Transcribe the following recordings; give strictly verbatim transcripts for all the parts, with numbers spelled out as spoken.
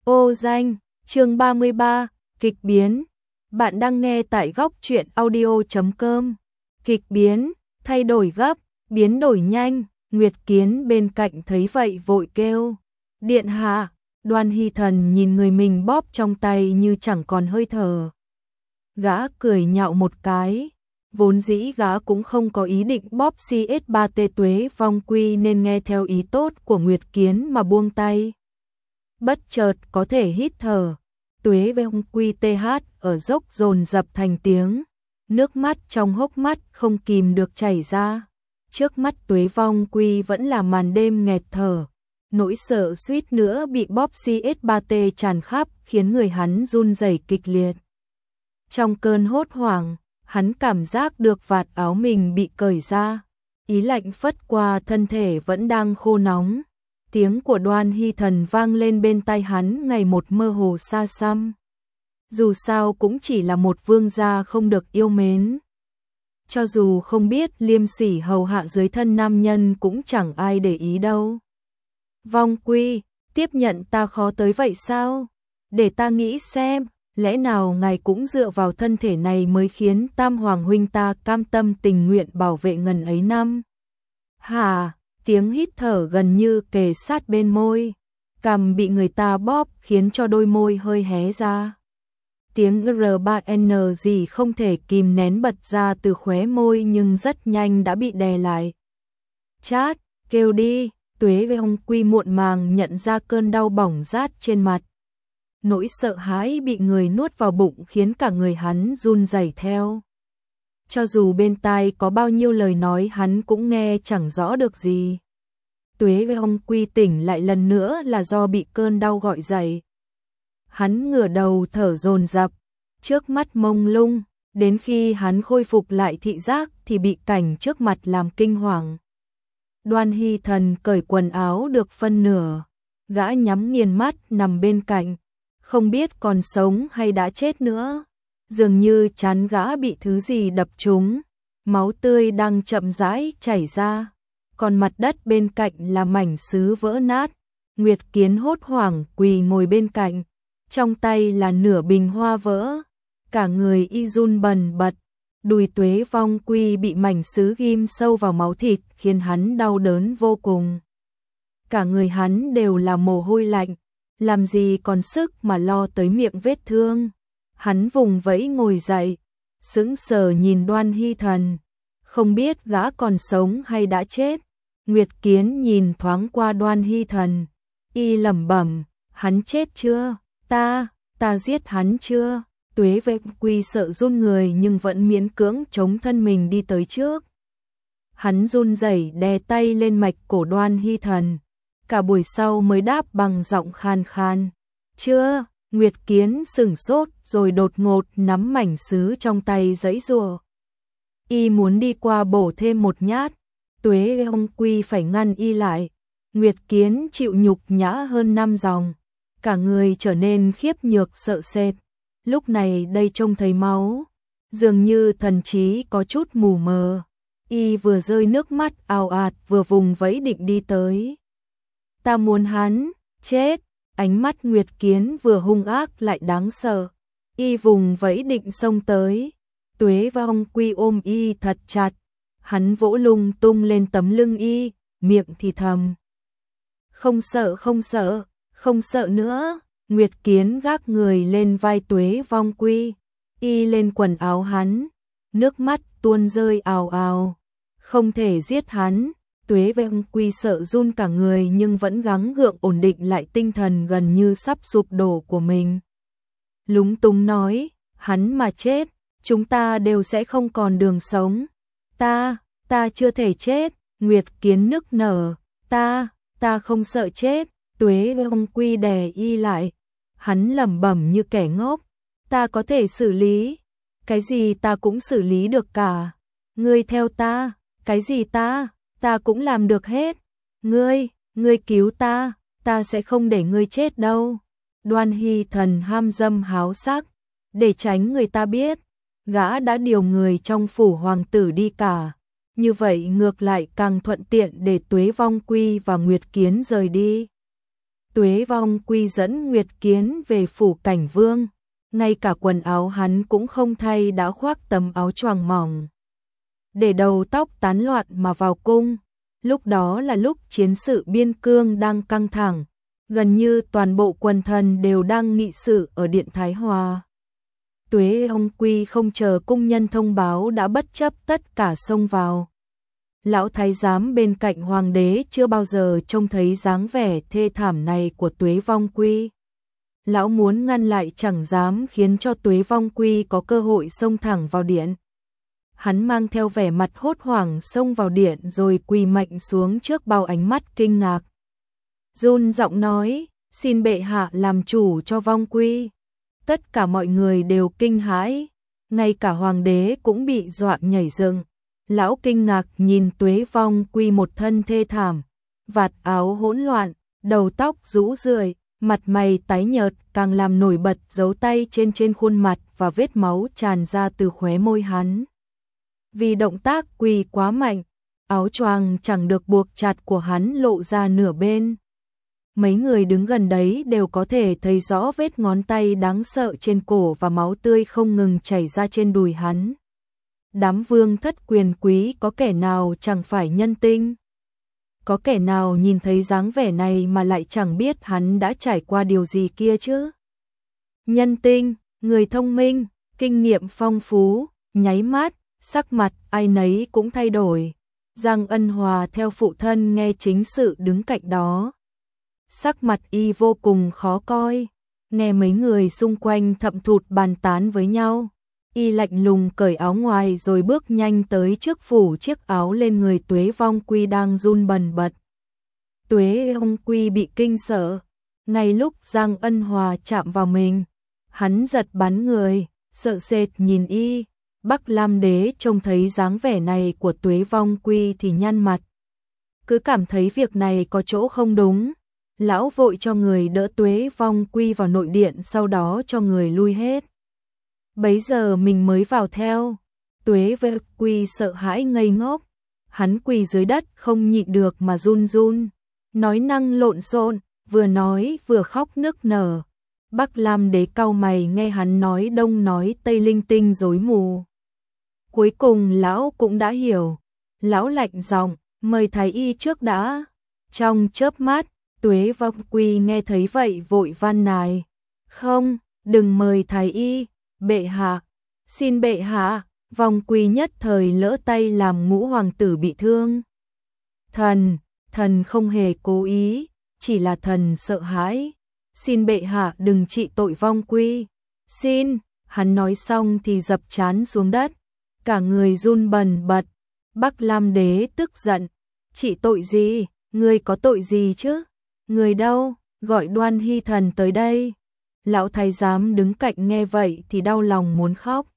Ô danh, chương ba mươi ba, kịch biến. Bạn đang nghe tại góc truyện audio chấm com. Kịch biến, thay đổi gấp, biến đổi nhanh, Nguyệt Kiến bên cạnh thấy vậy vội kêu. Điện hạ, Đoan Hy Thần nhìn người mình bóp trong tay như chẳng còn hơi thở. Gã cười nhạo một cái. Vốn dĩ gã cũng không có ý định bóp xê ét ba T Tuế Vong Quy nên nghe theo ý tốt của Nguyệt Kiến mà buông tay. Bất chợt có thể hít thở, Tuế Vong Quy tê hát ở dốc dồn dập thành tiếng, nước mắt trong hốc mắt không kìm được chảy ra. Trước mắt Tuế Vong Quy vẫn là màn đêm nghẹt thở, nỗi sợ suýt nữa bị bóp xê ét ba T tràn khắp khiến người hắn run rẩy kịch liệt. Trong cơn hốt hoảng, hắn cảm giác được vạt áo mình bị cởi ra, ý lạnh phất qua thân thể vẫn đang khô nóng. Tiếng của Đoan Hy Thần vang lên bên tai hắn ngày một mơ hồ xa xăm. Dù sao cũng chỉ là một vương gia không được yêu mến. Cho dù không biết liêm sỉ hầu hạ dưới thân nam nhân cũng chẳng ai để ý đâu. Vong Quy, tiếp nhận ta khó tới vậy sao? Để ta nghĩ xem, lẽ nào ngài cũng dựa vào thân thể này mới khiến Tam Hoàng huynh ta cam tâm tình nguyện bảo vệ ngần ấy năm? Hà, tiếng hít thở gần như kề sát bên môi, cằm bị người ta bóp khiến cho đôi môi hơi hé ra. Tiếng R ba N gì không thể kìm nén bật ra từ khóe môi nhưng rất nhanh đã bị đè lại. Chát, kêu đi, Tuế Vong Quy muộn màng nhận ra cơn đau bỏng rát trên mặt. Nỗi sợ hãi bị người nuốt vào bụng khiến cả người hắn run rẩy theo. Cho dù bên tai có bao nhiêu lời nói hắn cũng nghe chẳng rõ được gì. Tuế Vong Quy tỉnh lại lần nữa là do bị cơn đau gọi dậy. Hắn ngửa đầu thở dồn dập, trước mắt mông lung, đến khi hắn khôi phục lại thị giác thì bị cảnh trước mặt làm kinh hoàng. Đoan Hy Thần cởi quần áo được phân nửa, gã nhắm nghiền mắt nằm bên cạnh, không biết còn sống hay đã chết nữa. Dường như trán gã bị thứ gì đập trúng, máu tươi đang chậm rãi chảy ra, còn mặt đất bên cạnh là mảnh sứ vỡ nát. Nguyệt Kiến hốt hoảng quỳ ngồi bên cạnh, trong tay là nửa bình hoa vỡ, cả người y run bần bật. Đùi Tuế Vong Quy bị mảnh sứ ghim sâu vào máu thịt khiến hắn đau đớn vô cùng. Cả người hắn đều là mồ hôi lạnh, làm gì còn sức mà lo tới miệng vết thương. Hắn vùng vẫy ngồi dậy, sững sờ nhìn Đoan Hy Thần, không biết gã còn sống hay đã chết. Nguyệt Kiến nhìn thoáng qua Đoan Hy Thần, y lẩm bẩm, hắn chết chưa? Ta, ta giết hắn chưa? Tuế Vong Quy sợ run người nhưng vẫn miễn cưỡng chống thân mình đi tới trước. Hắn run rẩy đè tay lên mạch cổ Đoan Hy Thần, cả buổi sau mới đáp bằng giọng khan khan, chưa. Nguyệt Kiến sửng sốt rồi đột ngột nắm mảnh sứ trong tay giãy giụa. Y muốn đi qua bổ thêm một nhát, Tuế Vong Quy phải ngăn y lại. Nguyệt Kiến chịu nhục nhã hơn năm dòng, cả người trở nên khiếp nhược sợ sệt. Lúc này đây trông thấy máu, dường như thần trí có chút mù mờ. Y vừa rơi nước mắt ào ạt vừa vùng vẫy định đi tới. Ta muốn hắn chết. Ánh mắt Nguyệt Kiến vừa hung ác lại đáng sợ. Y vùng vẫy định xông tới. Tuế Vong Quy ôm y thật chặt. Hắn vỗ lung tung lên tấm lưng y, miệng thì thầm. Không sợ không sợ, không sợ nữa. Nguyệt Kiến gác người lên vai Tuế Vong Quy. Y lên quần áo hắn, nước mắt tuôn rơi ào ào. Không thể giết hắn. Tuế Vong Quy sợ run cả người nhưng vẫn gắng gượng ổn định lại tinh thần gần như sắp sụp đổ của mình. Lúng túng nói, hắn mà chết, chúng ta đều sẽ không còn đường sống. Ta, ta chưa thể chết. Nguyệt Kiến nức nở, ta, ta không sợ chết. Tuế Vong Quy đè y lại, hắn lẩm bẩm như kẻ ngốc, ta có thể xử lý, cái gì ta cũng xử lý được cả. Ngươi theo ta, cái gì ta, ta cũng làm được hết. Ngươi, ngươi cứu ta, ta sẽ không để ngươi chết đâu. Đoan Hy Thần ham dâm háo sắc, để tránh người ta biết, gã đã điều người trong phủ hoàng tử đi cả. Như vậy ngược lại càng thuận tiện để Tuế Vong Quy và Nguyệt Kiến rời đi. Tuế Vong Quy dẫn Nguyệt Kiến về phủ Cảnh Vương, ngay cả quần áo hắn cũng không thay đã khoác tấm áo choàng mỏng. Để đầu tóc tán loạn mà vào cung, lúc đó là lúc chiến sự biên cương đang căng thẳng, gần như toàn bộ quần thần đều đang nghị sự ở Điện Thái Hòa. Tuế Vong Quy không chờ cung nhân thông báo đã bất chấp tất cả xông vào. Lão thái giám bên cạnh hoàng đế chưa bao giờ trông thấy dáng vẻ thê thảm này của Tuế Vong Quy. Lão muốn ngăn lại chẳng dám khiến cho Tuế Vong Quy có cơ hội xông thẳng vào điện. Hắn mang theo vẻ mặt hốt hoảng xông vào điện rồi quỳ mạnh xuống trước bao ánh mắt kinh ngạc. Run giọng nói, xin bệ hạ làm chủ cho Vong Quy. Tất cả mọi người đều kinh hãi, ngay cả hoàng đế cũng bị dọa nhảy dựng. Lão kinh ngạc nhìn Tuế Vong Quy một thân thê thảm, vạt áo hỗn loạn, đầu tóc rũ rượi, mặt mày tái nhợt càng làm nổi bật dấu tay trên trên khuôn mặt và vết máu tràn ra từ khóe môi hắn. Vì động tác quỳ quá mạnh, áo choàng chẳng được buộc chặt của hắn lộ ra nửa bên. Mấy người đứng gần đấy đều có thể thấy rõ vết ngón tay đáng sợ trên cổ và máu tươi không ngừng chảy ra trên đùi hắn. Đám vương thất quyền quý có kẻ nào chẳng phải nhân tinh? Có kẻ nào nhìn thấy dáng vẻ này mà lại chẳng biết hắn đã trải qua điều gì kia chứ? Nhân tinh, người thông minh, kinh nghiệm phong phú, nháy mắt, sắc mặt ai nấy cũng thay đổi. Giang Ân Hòa theo phụ thân nghe chính sự đứng cạnh đó. Sắc mặt y vô cùng khó coi, nghe mấy người xung quanh thậm thụt bàn tán với nhau. Y lạnh lùng cởi áo ngoài rồi bước nhanh tới trước phủ chiếc áo lên người Tuế Vong Quy đang run bần bật. Tuế Vong Quy bị kinh sợ, ngay lúc Giang Ân Hòa chạm vào mình, hắn giật bắn người, sợ sệt nhìn y. Bắc Lam Đế trông thấy dáng vẻ này của Tuế Vong Quy thì nhăn mặt. Cứ cảm thấy việc này có chỗ không đúng. Lão vội cho người đỡ Tuế Vong Quy vào nội điện, sau đó cho người lui hết. Bấy giờ mình mới vào theo. Tuế Vong Quy sợ hãi ngây ngốc. Hắn quỳ dưới đất không nhịn được mà run run. Nói năng lộn xộn, vừa nói vừa khóc nức nở. Bắc Lam Đế cau mày nghe hắn nói đông nói tây linh tinh rối mù. Cuối cùng lão cũng đã hiểu. Lão lạnh giọng, mời thái y trước đã. Trong chớp mắt, Tuế Vong Quy nghe thấy vậy vội van nài. Không, đừng mời thái y, bệ hạ, xin bệ hạ. Vong Quy nhất thời lỡ tay làm ngũ hoàng tử bị thương. Thần, thần không hề cố ý, chỉ là thần sợ hãi. Xin bệ hạ đừng trị tội Vong Quy. Xin, hắn nói xong thì dập trán xuống đất. Cả người run bần bật. Bắc Lam Đế tức giận. Trị tội gì? Ngươi có tội gì chứ? Người đâu? Gọi Đoan Hy Thần tới đây. Lão thái giám đứng cạnh nghe vậy thì đau lòng muốn khóc.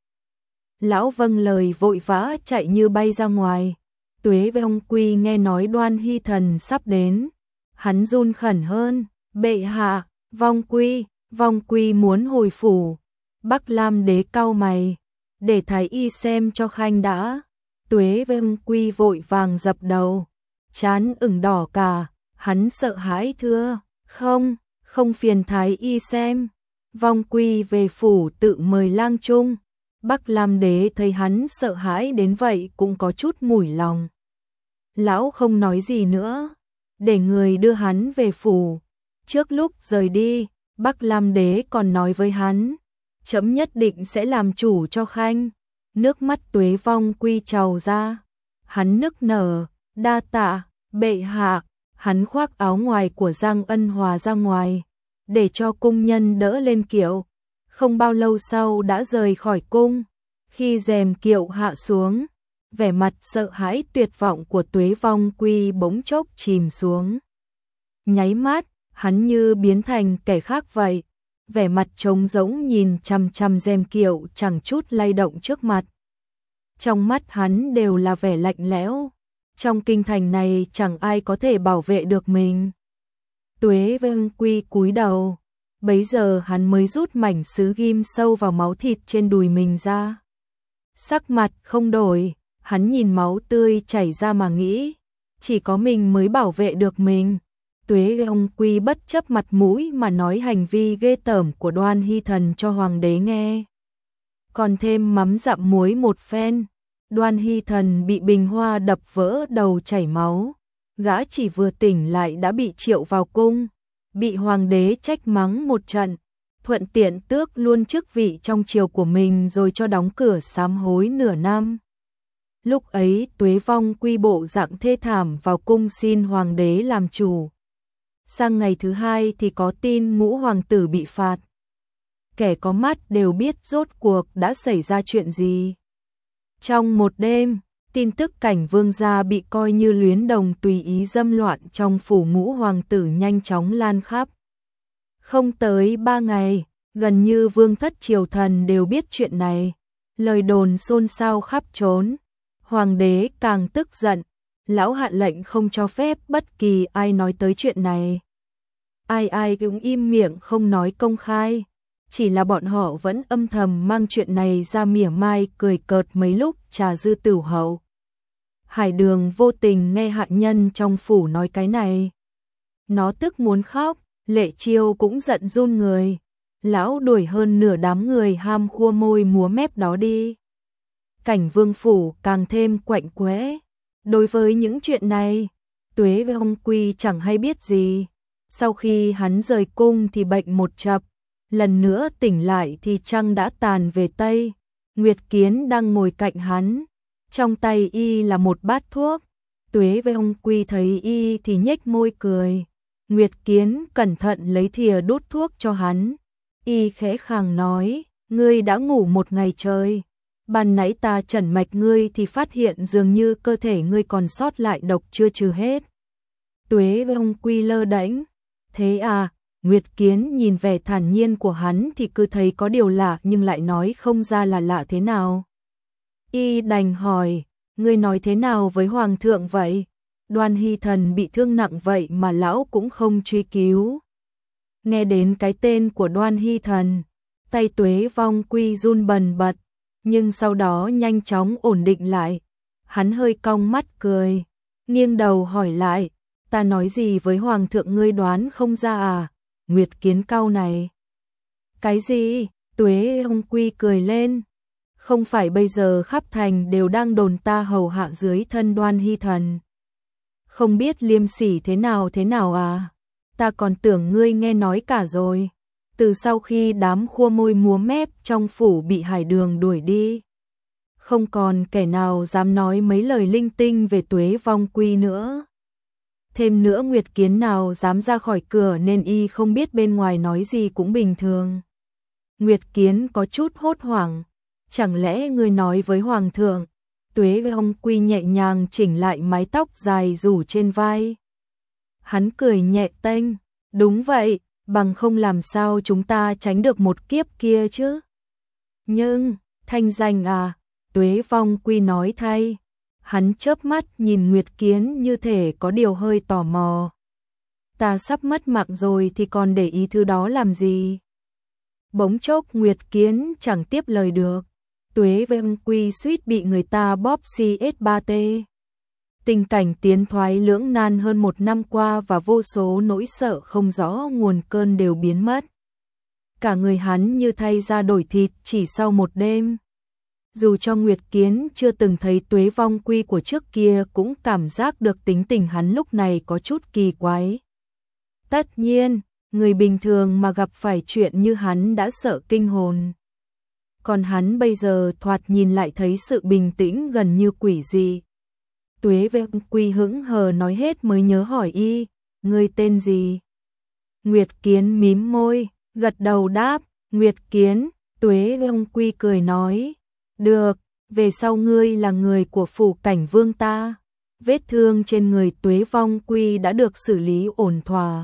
Lão vâng lời vội vã chạy như bay ra ngoài. Tuế Vong Quy nghe nói Đoan Hy Thần sắp đến. Hắn run khẩn hơn. Bệ hạ, Vong Quy, Vong Quy muốn hồi phủ. Bắc Lam Đế cau mày. Để thái y xem cho khanh đã. Tuế Vong Quy vội vàng dập đầu. Trán ửng đỏ cả. Hắn sợ hãi thưa. Không, không phiền thái y xem. Vong Quy về phủ tự mời lang trung. Bắc Lam Đế thấy hắn sợ hãi đến vậy cũng có chút mủi lòng. Lão không nói gì nữa, để người đưa hắn về phủ. Trước lúc rời đi, Bắc Lam Đế còn nói với hắn, chấm nhất định sẽ làm chủ cho khanh. Nước mắt Tuế Vong Quy trào ra, hắn nức nở, đa tạ, bệ hạ. Hắn khoác áo ngoài của Giang Ân Hòa ra ngoài, để cho cung nhân đỡ lên kiệu. Không bao lâu sau đã rời khỏi cung. Khi rèm kiệu hạ xuống, vẻ mặt sợ hãi tuyệt vọng của Tuế Vong Quy bỗng chốc chìm xuống. Nháy mắt, hắn như biến thành kẻ khác vậy. Vẻ mặt trống rỗng nhìn chằm chằm rèm kiệu chẳng chút lay động trước mặt. Trong mắt hắn đều là vẻ lạnh lẽo. Trong kinh thành này chẳng ai có thể bảo vệ được mình. Tuế Vong Quy cúi đầu. Bấy giờ hắn mới rút mảnh sứ ghim sâu vào máu thịt trên đùi mình ra. Sắc mặt không đổi, hắn nhìn máu tươi chảy ra mà nghĩ, chỉ có mình mới bảo vệ được mình. Tuế ông Quy bất chấp mặt mũi mà nói hành vi ghê tởm của Đoan Hy Thần cho hoàng đế nghe. Còn thêm mắm dặm muối một phen, Đoan Hy Thần bị bình hoa đập vỡ đầu chảy máu. Gã chỉ vừa tỉnh lại đã bị triệu vào cung, bị hoàng đế trách mắng một trận, thuận tiện tước luôn chức vị trong triều của mình rồi cho đóng cửa sám hối nửa năm. Lúc ấy Tuế Vong Quy bộ dạng thê thảm vào cung xin hoàng đế làm chủ. Sang ngày thứ hai thì có tin ngũ hoàng tử bị phạt. Kẻ có mắt đều biết rốt cuộc đã xảy ra chuyện gì. Trong một đêm, tin tức cảnh vương gia bị coi như luyến đồng tùy ý dâm loạn trong phủ ngũ hoàng tử nhanh chóng lan khắp. Không tới ba ngày, gần như vương thất triều thần đều biết chuyện này. Lời đồn xôn xao khắp trốn. Hoàng đế càng tức giận, lão hạ lệnh không cho phép bất kỳ ai nói tới chuyện này. Ai ai cũng im miệng không nói công khai, chỉ là bọn họ vẫn âm thầm mang chuyện này ra mỉa mai cười cợt mấy lúc trà dư tửu hậu. Hải Đường vô tình nghe hạ nhân trong phủ nói cái này. Nó tức muốn khóc, Lệ Chiêu cũng giận run người. Lão đuổi hơn nửa đám người ham khua môi múa mép đó đi. Cảnh vương phủ càng thêm quạnh quẽ. Đối với những chuyện này, Tuế Vong Quy chẳng hay biết gì. Sau khi hắn rời cung thì bệnh một chập, lần nữa tỉnh lại thì trăng đã tàn về Tây. Nguyệt Kiến đang ngồi cạnh hắn, trong tay y là một bát thuốc. Tuế Vong Quy thấy y thì nhếch môi cười. Nguyệt Kiến cẩn thận lấy thìa đút thuốc cho hắn. Y khẽ khàng nói, ngươi đã ngủ một ngày trời. Ban nãy ta chẩn mạch ngươi thì phát hiện dường như cơ thể ngươi còn sót lại độc chưa trừ hết. Tuế Vong Quy lơ đễnh. Thế à, Nguyệt Kiến nhìn vẻ thản nhiên của hắn thì cứ thấy có điều lạ nhưng lại nói không ra là lạ thế nào. Y đành hỏi, ngươi nói thế nào với hoàng thượng vậy? Đoan Hy Thần bị thương nặng vậy mà lão cũng không truy cứu. Nghe đến cái tên của Đoan Hy Thần, tay Tuế Vong Quy run bần bật, nhưng sau đó nhanh chóng ổn định lại. Hắn hơi cong mắt cười, nghiêng đầu hỏi lại, ta nói gì với hoàng thượng ngươi đoán không ra à? Nguyệt Kiến cau này. Cái gì? Tuế Vong Quy cười lên. Không phải bây giờ khắp thành đều đang đồn ta hầu hạ dưới thân Đoan Hy Thần. Không biết liêm sỉ thế nào thế nào à? Ta còn tưởng ngươi nghe nói cả rồi. Từ sau khi đám khua môi múa mép trong phủ bị Hải Đường đuổi đi, không còn kẻ nào dám nói mấy lời linh tinh về Tuế Vong Quy nữa. Thêm nữa Nguyệt Kiến nào dám ra khỏi cửa nên y không biết bên ngoài nói gì cũng bình thường. Nguyệt Kiến có chút hốt hoảng. Chẳng lẽ ngươi nói với hoàng thượng? Tuế Vong Quy nhẹ nhàng chỉnh lại mái tóc dài rủ trên vai. Hắn cười nhẹ tênh. Đúng vậy, bằng không làm sao chúng ta tránh được một kiếp kia chứ? Nhưng, thanh danh à? Tuế Vong Quy nói thay. Hắn chớp mắt nhìn Nguyệt Kiến như thể có điều hơi tò mò. Ta sắp mất mạng rồi thì còn để ý thứ đó làm gì? Bỗng chốc Nguyệt Kiến chẳng tiếp lời được. Tuế Vong Quy suýt bị người ta bóp xê ét ba tê. Tình cảnh tiến thoái lưỡng nan hơn một năm qua và vô số nỗi sợ không rõ nguồn cơn đều biến mất. Cả người hắn như thay da đổi thịt chỉ sau một đêm. Dù cho Nguyệt Kiến chưa từng thấy Tuế Vong Quy của trước kia cũng cảm giác được tính tình hắn lúc này có chút kỳ quái. Tất nhiên, người bình thường mà gặp phải chuyện như hắn đã sợ kinh hồn. Còn hắn bây giờ thoạt nhìn lại thấy sự bình tĩnh gần như quỷ dị. Tuế Vong Quy hững hờ nói hết mới nhớ hỏi y, ngươi tên gì? Nguyệt Kiến mím môi, gật đầu đáp, Nguyệt Kiến. Tuế Vong Quy cười nói, được, về sau ngươi là người của phủ cảnh vương ta. Vết thương trên người Tuế Vong Quy đã được xử lý ổn thỏa.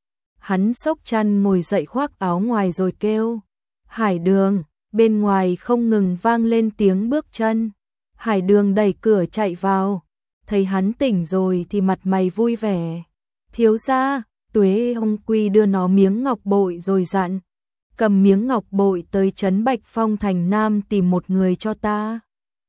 Hắn xốc chăn ngồi dậy khoác áo ngoài rồi kêu, Hải Đường. Bên ngoài không ngừng vang lên tiếng bước chân. Hải Đường đẩy cửa chạy vào. Thấy hắn tỉnh rồi thì mặt mày vui vẻ. Thiếu gia, Tuế Vong Quy đưa nó miếng ngọc bội rồi dặn. Cầm miếng ngọc bội tới trấn Bạch Phong thành Nam tìm một người cho ta.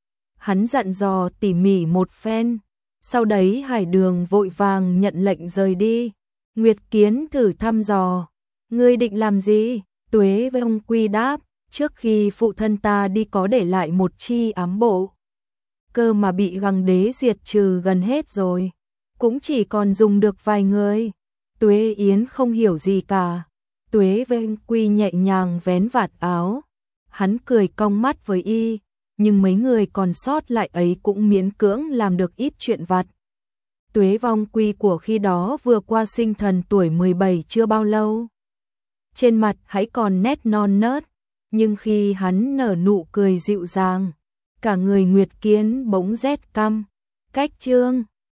Hắn dặn dò tỉ mỉ một phen. Sau đấy Hải Đường vội vàng nhận lệnh rời đi. Nguyệt Kiến thử thăm dò, ngươi định làm gì? Tuế với ông Quy đáp, trước khi phụ thân ta đi có để lại một chi ám bộ. Cơ mà bị Gằng Đế diệt trừ gần hết rồi, cũng chỉ còn dùng được vài người. Tuế Yến không hiểu gì cả. Tuế với ông Quy nhẹ nhàng vén vạt áo, hắn cười cong mắt với y, nhưng mấy người còn sót lại ấy cũng miễn cưỡng làm được ít chuyện vặt. Tuế Vong Quy của khi đó vừa qua sinh thần tuổi mười bảy chưa bao lâu. Trên mặt hãy còn nét non nớt, nhưng khi hắn nở nụ cười dịu dàng, cả người Nguyệt Kiến bỗng rét căm. Cách chương